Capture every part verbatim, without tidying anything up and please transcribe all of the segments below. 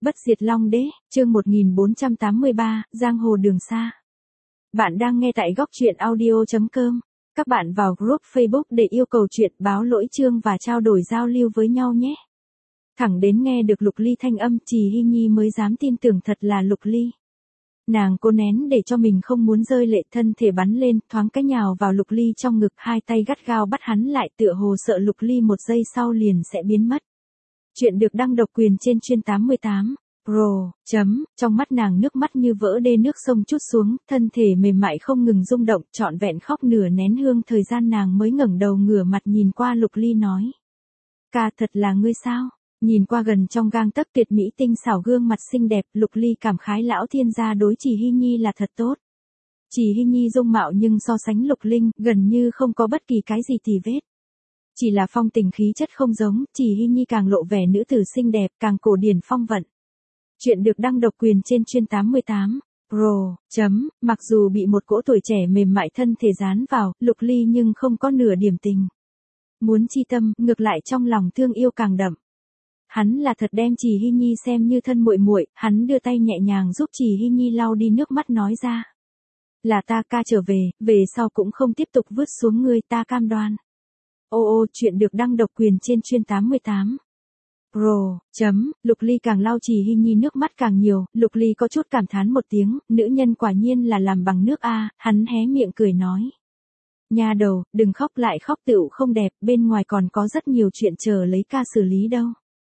Bất diệt Long Đế, chương một nghìn bốn trăm tám mươi ba, Giang hồ đường xa. Bạn đang nghe tại góc truyện audio chấm com. Các bạn vào group Facebook để yêu cầu chuyện báo lỗi chương và trao đổi giao lưu với nhau nhé. Thẳng đến nghe được Lục Ly thanh âm, Trì Hy Nhi mới dám tin tưởng thật là Lục Ly. Nàng cố nén để cho mình không muốn rơi lệ, thân thể bắn lên, thoáng cái nhào vào Lục Ly trong ngực, hai tay gắt gao bắt hắn lại, tựa hồ sợ Lục Ly một giây sau liền sẽ biến mất. Chuyện được đăng độc quyền trên chuyên tám mươi tám. Pro, chấm, trong mắt nàng nước mắt như vỡ đê, nước sông trút xuống, thân thể mềm mại không ngừng rung động, trọn vẹn khóc nửa nén hương thời gian nàng mới ngẩng đầu ngửa mặt nhìn qua Lục Ly nói. Ca, thật là ngươi sao? Nhìn qua gần trong gang tấc tuyệt mỹ tinh xảo gương mặt xinh đẹp, Lục Ly cảm khái lão thiên gia đối Trì Hy Nhi là thật tốt. Trì Hy Nhi dung mạo nhưng so sánh Lục Linh, gần như không có bất kỳ cái gì tì vết. Chỉ là phong tình khí chất không giống, Trì Hy Nhi càng lộ vẻ nữ tử xinh đẹp, càng cổ điển phong vận. Chuyện được đăng độc quyền trên chuyên tám mươi tám. Pro, chấm, mặc dù bị một cỗ tuổi trẻ mềm mại thân thể dán vào, Lục Ly nhưng không có nửa điểm tình muốn chi tâm, ngược lại trong lòng thương yêu càng đậm. Hắn là thật đem Trì Hy Nhi xem như thân muội muội, hắn đưa tay nhẹ nhàng giúp Trì Hy Nhi lau đi nước mắt nói ra. Là ta ca trở về, về sau cũng không tiếp tục vứt xuống ngươi, ta cam đoan. Ô ô, chuyện được đăng độc quyền trên chuyên tám mươi tám. Pro, chấm, Lục Ly càng lau Trì Hy Nhi nước mắt càng nhiều, Lục Ly có chút cảm thán một tiếng, nữ nhân quả nhiên là làm bằng nước a, hắn hé miệng cười nói. Nha đầu, đừng khóc, lại khóc tựu không đẹp, bên ngoài còn có rất nhiều chuyện chờ lấy ca xử lý đâu.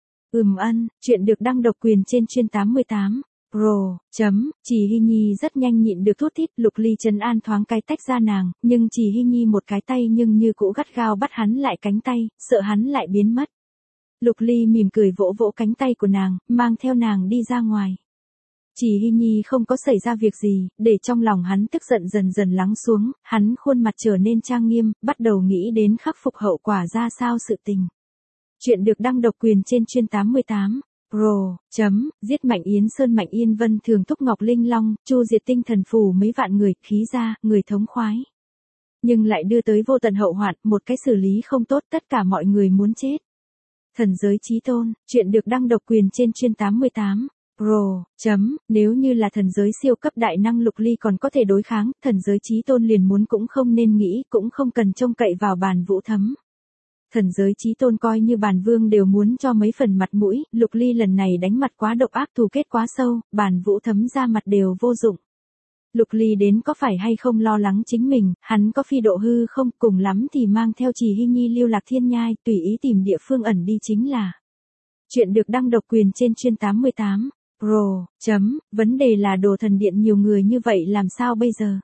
Ừm ân, chuyện được đăng độc quyền trên chuyên tám mươi tám. Pro, chấm, Trì Hy Nhi rất nhanh nhịn được thút thít, Lục Ly trấn an thoáng cái tách ra nàng, nhưng Trì Hy Nhi một cái tay nhưng như cũ gắt gao bắt hắn lại cánh tay, sợ hắn lại biến mất. Lục Ly mỉm cười vỗ vỗ cánh tay của nàng, mang theo nàng đi ra ngoài. Trì Hy Nhi không có xảy ra việc gì, để trong lòng hắn tức giận dần dần lắng xuống, hắn khuôn mặt trở nên trang nghiêm, bắt đầu nghĩ đến khắc phục hậu quả ra sao sự tình. Chuyện được đăng độc quyền trên chuyên tám mươi tám. Pro, chấm, giết Mạnh Yến Sơn Mạnh Yên Vân Thường Thúc Ngọc Linh Long, chu diệt tinh thần phủ mấy vạn người, khí ra, người thống khoái. Nhưng lại đưa tới vô tận hậu hoạn, một cái xử lý không tốt, tất cả mọi người muốn chết. Thần giới chí tôn, chuyện được đăng độc quyền trên chuyên tám mươi tám. Pro, chấm, nếu như là thần giới siêu cấp đại năng Lục Ly còn có thể đối kháng, thần giới chí tôn liền muốn cũng không nên nghĩ, cũng không cần trông cậy vào Bàn Vũ Thấm. Thần giới chí tôn coi như Bàn Vương đều muốn cho mấy phần mặt mũi, Lục Ly lần này đánh mặt quá độc ác, thù kết quá sâu, Bàn Vũ Thấm ra mặt đều vô dụng. Lục Ly đến có phải hay không lo lắng chính mình, hắn có phi độ hư không, cùng lắm thì mang theo Trì Hy Nhi lưu lạc thiên nhai, tùy ý tìm địa phương ẩn đi chính là. Chuyện được đăng độc quyền trên chuyên tám mươi tám. Pro, chấm, vấn đề là Đồ Thần Điện nhiều người như vậy làm sao bây giờ?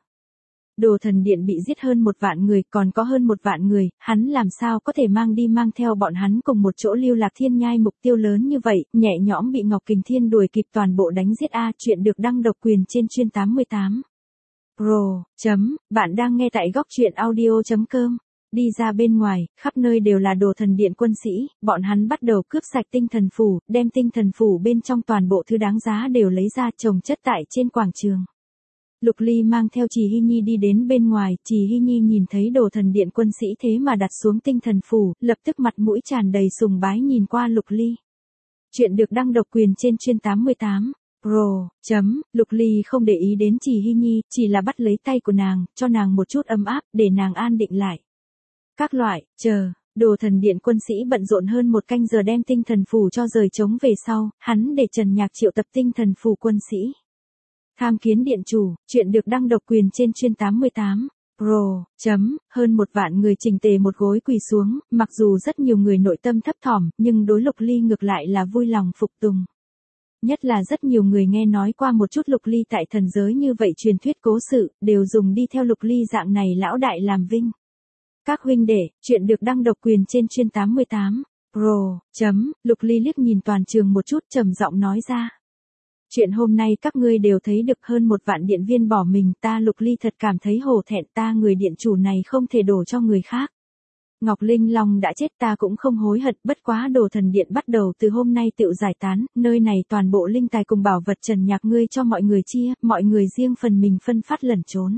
Đồ Thần Điện bị giết hơn một vạn người, còn có hơn một vạn người, hắn làm sao có thể mang đi mang theo bọn hắn cùng một chỗ lưu lạc thiên nhai, mục tiêu lớn như vậy, nhẹ nhõm bị Ngọc Kình Thiên đuổi kịp toàn bộ đánh giết a. Chuyện được đăng độc quyền trên chuyên tám mươi tám. Pro, chấm, bạn đang nghe tại góc truyện audio chấm com. Đi ra bên ngoài, khắp nơi đều là Đồ Thần Điện quân sĩ, bọn hắn bắt đầu cướp sạch tinh thần phủ, đem tinh thần phủ bên trong toàn bộ thứ đáng giá đều lấy ra chồng chất tại trên quảng trường. Lục Ly mang theo Trì Hy Nhi đi đến bên ngoài, Trì Hy Nhi nhìn thấy Đồ Thần Điện quân sĩ thế mà đặt xuống tinh thần phủ, lập tức mặt mũi tràn đầy sùng bái nhìn qua Lục Ly. Chuyện được đăng độc quyền trên chuyên tám mươi tám. Pro, chấm, Lục Ly không để ý đến Trì Hy Nhi, chỉ là bắt lấy tay của nàng, cho nàng một chút ấm áp, để nàng an định lại. Các loại, chờ, Đồ Thần Điện quân sĩ bận rộn hơn một canh giờ đem tinh thần phủ cho rời trống về sau, hắn để Trần Nhạc triệu tập tinh thần phủ quân sĩ. Tham kiến điện chủ, chuyện được đăng độc quyền trên chuyên tám mươi tám. Pro, chấm, hơn một vạn người chỉnh tề một gối quỳ xuống, mặc dù rất nhiều người nội tâm thấp thỏm, nhưng đối Lục Ly ngược lại là vui lòng phục tùng. Nhất là rất nhiều người nghe nói qua một chút Lục Ly tại thần giới như vậy truyền thuyết cố sự, đều dùng đi theo Lục Ly dạng này lão đại làm vinh. Các huynh đệ, chuyện được đăng độc quyền trên chuyên tám mươi tám. Pro, chấm, Lục Ly liếc nhìn toàn trường một chút trầm giọng nói ra. Chuyện hôm nay các ngươi đều thấy được, hơn một vạn điện viên bỏ mình, ta Lục Ly thật cảm thấy hổ thẹn, ta người điện chủ này không thể đổ cho người khác. Ngọc Linh Long đã chết, ta cũng không hối hận, bất quá Đồ Thần Điện bắt đầu từ hôm nay tự giải tán, nơi này toàn bộ linh tài cùng bảo vật Trần Nhạc ngươi cho mọi người chia, mọi người riêng phần mình phân phát lẩn trốn.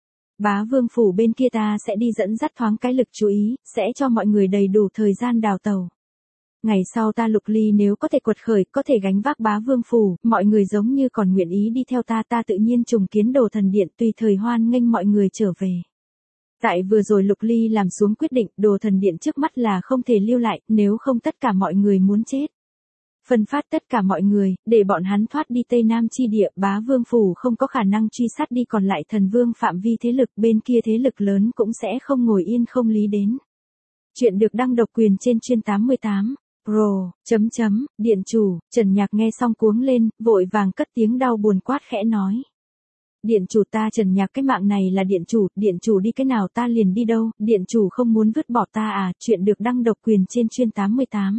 Bá Vương phủ bên kia ta sẽ đi dẫn dắt thoáng cái lực chú ý, sẽ cho mọi người đầy đủ thời gian đào tàu. ngày sau ta Lục Ly nếu có thể quật khởi, có thể gánh vác bá vương phủ, mọi người giống như còn nguyện ý đi theo ta, ta tự nhiên trùng kiến Đồ Thần Điện, tùy thời hoan nghênh mọi người trở về. Tại vừa rồi Lục Ly làm xuống quyết định, Đồ Thần Điện trước mắt là không thể lưu lại, nếu không tất cả mọi người muốn chết. Phân phát tất cả mọi người, để bọn hắn thoát đi Tây Nam chi địa, bá vương phủ không có khả năng truy sát đi, còn lại thần vương phạm vi thế lực bên kia thế lực lớn cũng sẽ không ngồi yên không lý đến. Chuyện được đăng độc quyền trên chuyên tám mươi tám. Pro, chấm chấm, điện chủ, Trần Nhạc nghe xong cuống lên, vội vàng cất tiếng đau buồn quát khẽ nói. Điện chủ ta Trần Nhạc cái mạng này là điện chủ, điện chủ đi cái nào ta liền đi đâu, điện chủ không muốn vứt bỏ ta à, chuyện được đăng độc quyền trên chuyên tám mươi tám.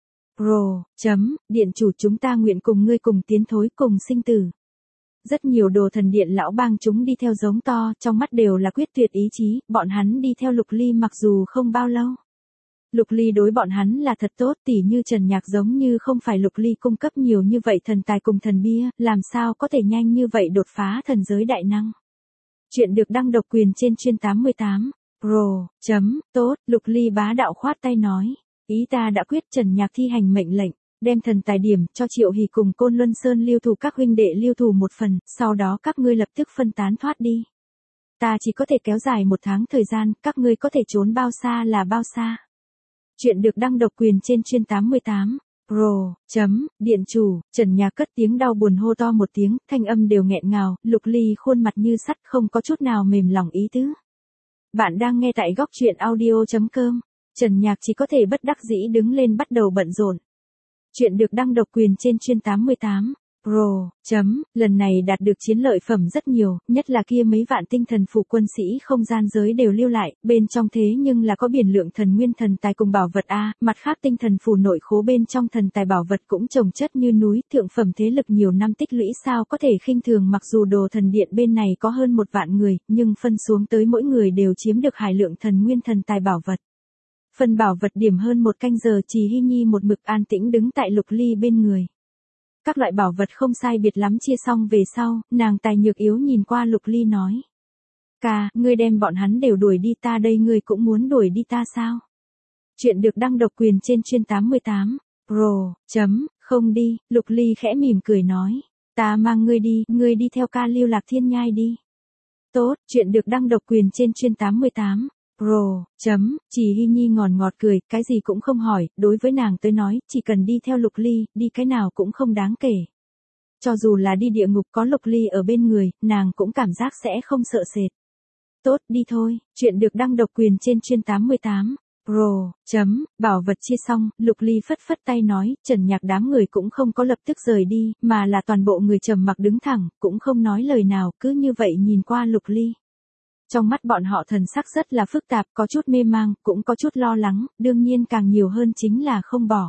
Pro, chấm, điện chủ chúng ta nguyện cùng ngươi cùng tiến thối cùng sinh tử. Rất nhiều Đồ Thần Điện lão bang chúng đi theo giống to, trong mắt đều là quyết tuyệt ý chí, bọn hắn đi theo Lục Ly mặc dù không bao lâu. Lục Ly đối bọn hắn là thật tốt, tỉ như Trần Nhạc giống như không phải Lục Ly cung cấp nhiều như vậy thần tài cùng thần bia, làm sao có thể nhanh như vậy đột phá thần giới đại năng. Chuyện được đăng độc quyền trên chuyên tám mươi tám. Pro, chấm, tốt, Lục Ly bá đạo khoát tay nói. Ý ta đã quyết, Trần Nhạc thi hành mệnh lệnh, đem thần tài điểm cho Triệu Hỷ cùng Côn Luân Sơn lưu thủ các huynh đệ lưu thủ một phần, sau đó các ngươi lập tức phân tán thoát đi. Ta chỉ có thể kéo dài một tháng thời gian, các ngươi có thể trốn bao xa là bao xa. Chuyện được đăng độc quyền trên chuyên tám mươi tám. Pro, chấm, điện chủ, Trần Nhạc cất tiếng đau buồn hô to một tiếng, thanh âm đều nghẹn ngào, Lục Ly khuôn mặt như sắt không có chút nào mềm lòng ý tứ. Bạn đang nghe tại góc truyện audio chấm com. Trần Nhạc chỉ có thể bất đắc dĩ đứng lên bắt đầu bận rộn. Chuyện được đăng độc quyền trên chuyên tám mươi tám. Pro, chấm, lần này đạt được chiến lợi phẩm rất nhiều, nhất là kia mấy vạn tinh thần phủ quân sĩ không gian giới đều lưu lại, bên trong thế nhưng là có biển lượng thần nguyên thần tài cùng bảo vật A, mặt khác tinh thần phủ nội khố bên trong thần tài bảo vật cũng chồng chất như núi, thượng phẩm thế lực nhiều năm tích lũy sao có thể khinh thường, mặc dù Đồ Thần Điện bên này có hơn một vạn người, nhưng phân xuống tới mỗi người đều chiếm được hải lượng thần nguyên thần tài bảo vật. Phần bảo vật điểm hơn một canh giờ, Trì Hy Nhi một mực an tĩnh đứng tại Lục Ly bên người. Các loại bảo vật không sai biệt lắm chia xong về sau, nàng tài nhược yếu nhìn qua Lục Ly nói. Ca, ngươi đem bọn hắn đều đuổi đi, ta đây ngươi cũng muốn đuổi đi ta sao? Chuyện được đăng độc quyền trên chuyên tám mươi tám. Pro, chấm, không đi, Lục Ly khẽ mỉm cười nói. Ta mang ngươi đi, ngươi đi theo ca Lưu Lạc Thiên Nhai đi. Tốt, chuyện được đăng độc quyền trên chuyên tám mươi tám. Pro, chấm, Trì Hy Nhi ngòn ngọt cười, cái gì cũng không hỏi, đối với nàng tới nói, chỉ cần đi theo Lục Ly, đi cái nào cũng không đáng kể. Cho dù là đi địa ngục có Lục Ly ở bên người, nàng cũng cảm giác sẽ không sợ sệt. Tốt, đi thôi, chuyện được đăng độc quyền trên chuyên tám mươi tám. Pro, chấm, bảo vật chia xong, Lục Ly phất phất tay nói, Trần Nhạc đám người cũng không có lập tức rời đi, mà là toàn bộ người trầm mặc đứng thẳng, cũng không nói lời nào, cứ như vậy nhìn qua Lục Ly. Trong mắt bọn họ thần sắc rất là phức tạp, có chút mê mang, cũng có chút lo lắng, đương nhiên càng nhiều hơn chính là không bỏ.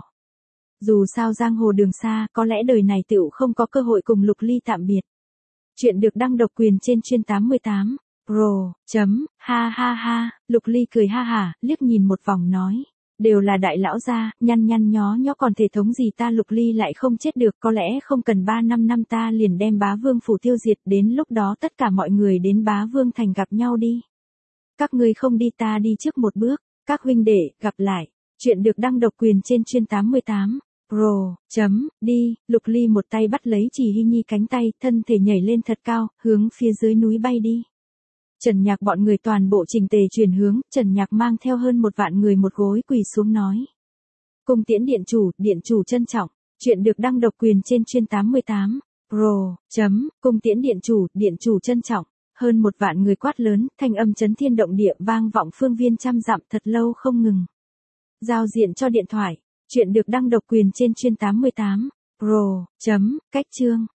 Dù sao giang hồ đường xa, có lẽ đời này tựu không có cơ hội cùng Lục Ly tạm biệt. Chuyện được đăng độc quyền trên chuyên tám mươi tám. Pro, chấm, ha ha ha, Lục Ly cười ha hả, liếc nhìn một vòng nói. Đều là đại lão gia, nhăn nhăn nhó nhó còn thể thống gì ta Lục Ly lại không chết được, có lẽ không cần ba năm năm ta liền đem bá vương phủ tiêu diệt, đến lúc đó tất cả mọi người đến bá vương thành gặp nhau đi. Các ngươi không đi ta đi trước một bước, các huynh đệ, gặp lại. Chuyện được đăng độc quyền trên chuyên tám mươi tám. Pro, chấm, đi, Lục Ly một tay bắt lấy Trì Hy Nhi cánh tay, thân thể nhảy lên thật cao, hướng phía dưới núi bay đi. Trần Nhạc bọn người toàn bộ trình tề chuyển hướng, Trần Nhạc mang theo hơn một vạn người một gối quỳ xuống nói. Cung tiễn điện chủ, điện chủ trân trọng, chuyện được đăng độc quyền trên chuyên tám mươi tám. Pro, chấm, cung tiễn điện chủ, điện chủ trân trọng, hơn một vạn người quát lớn, thanh âm chấn thiên động địa vang vọng phương viên trăm dặm thật lâu không ngừng. Giao diện cho điện thoại, chuyện được đăng độc quyền trên chuyên tám mươi tám. Pro, chấm, cách chương.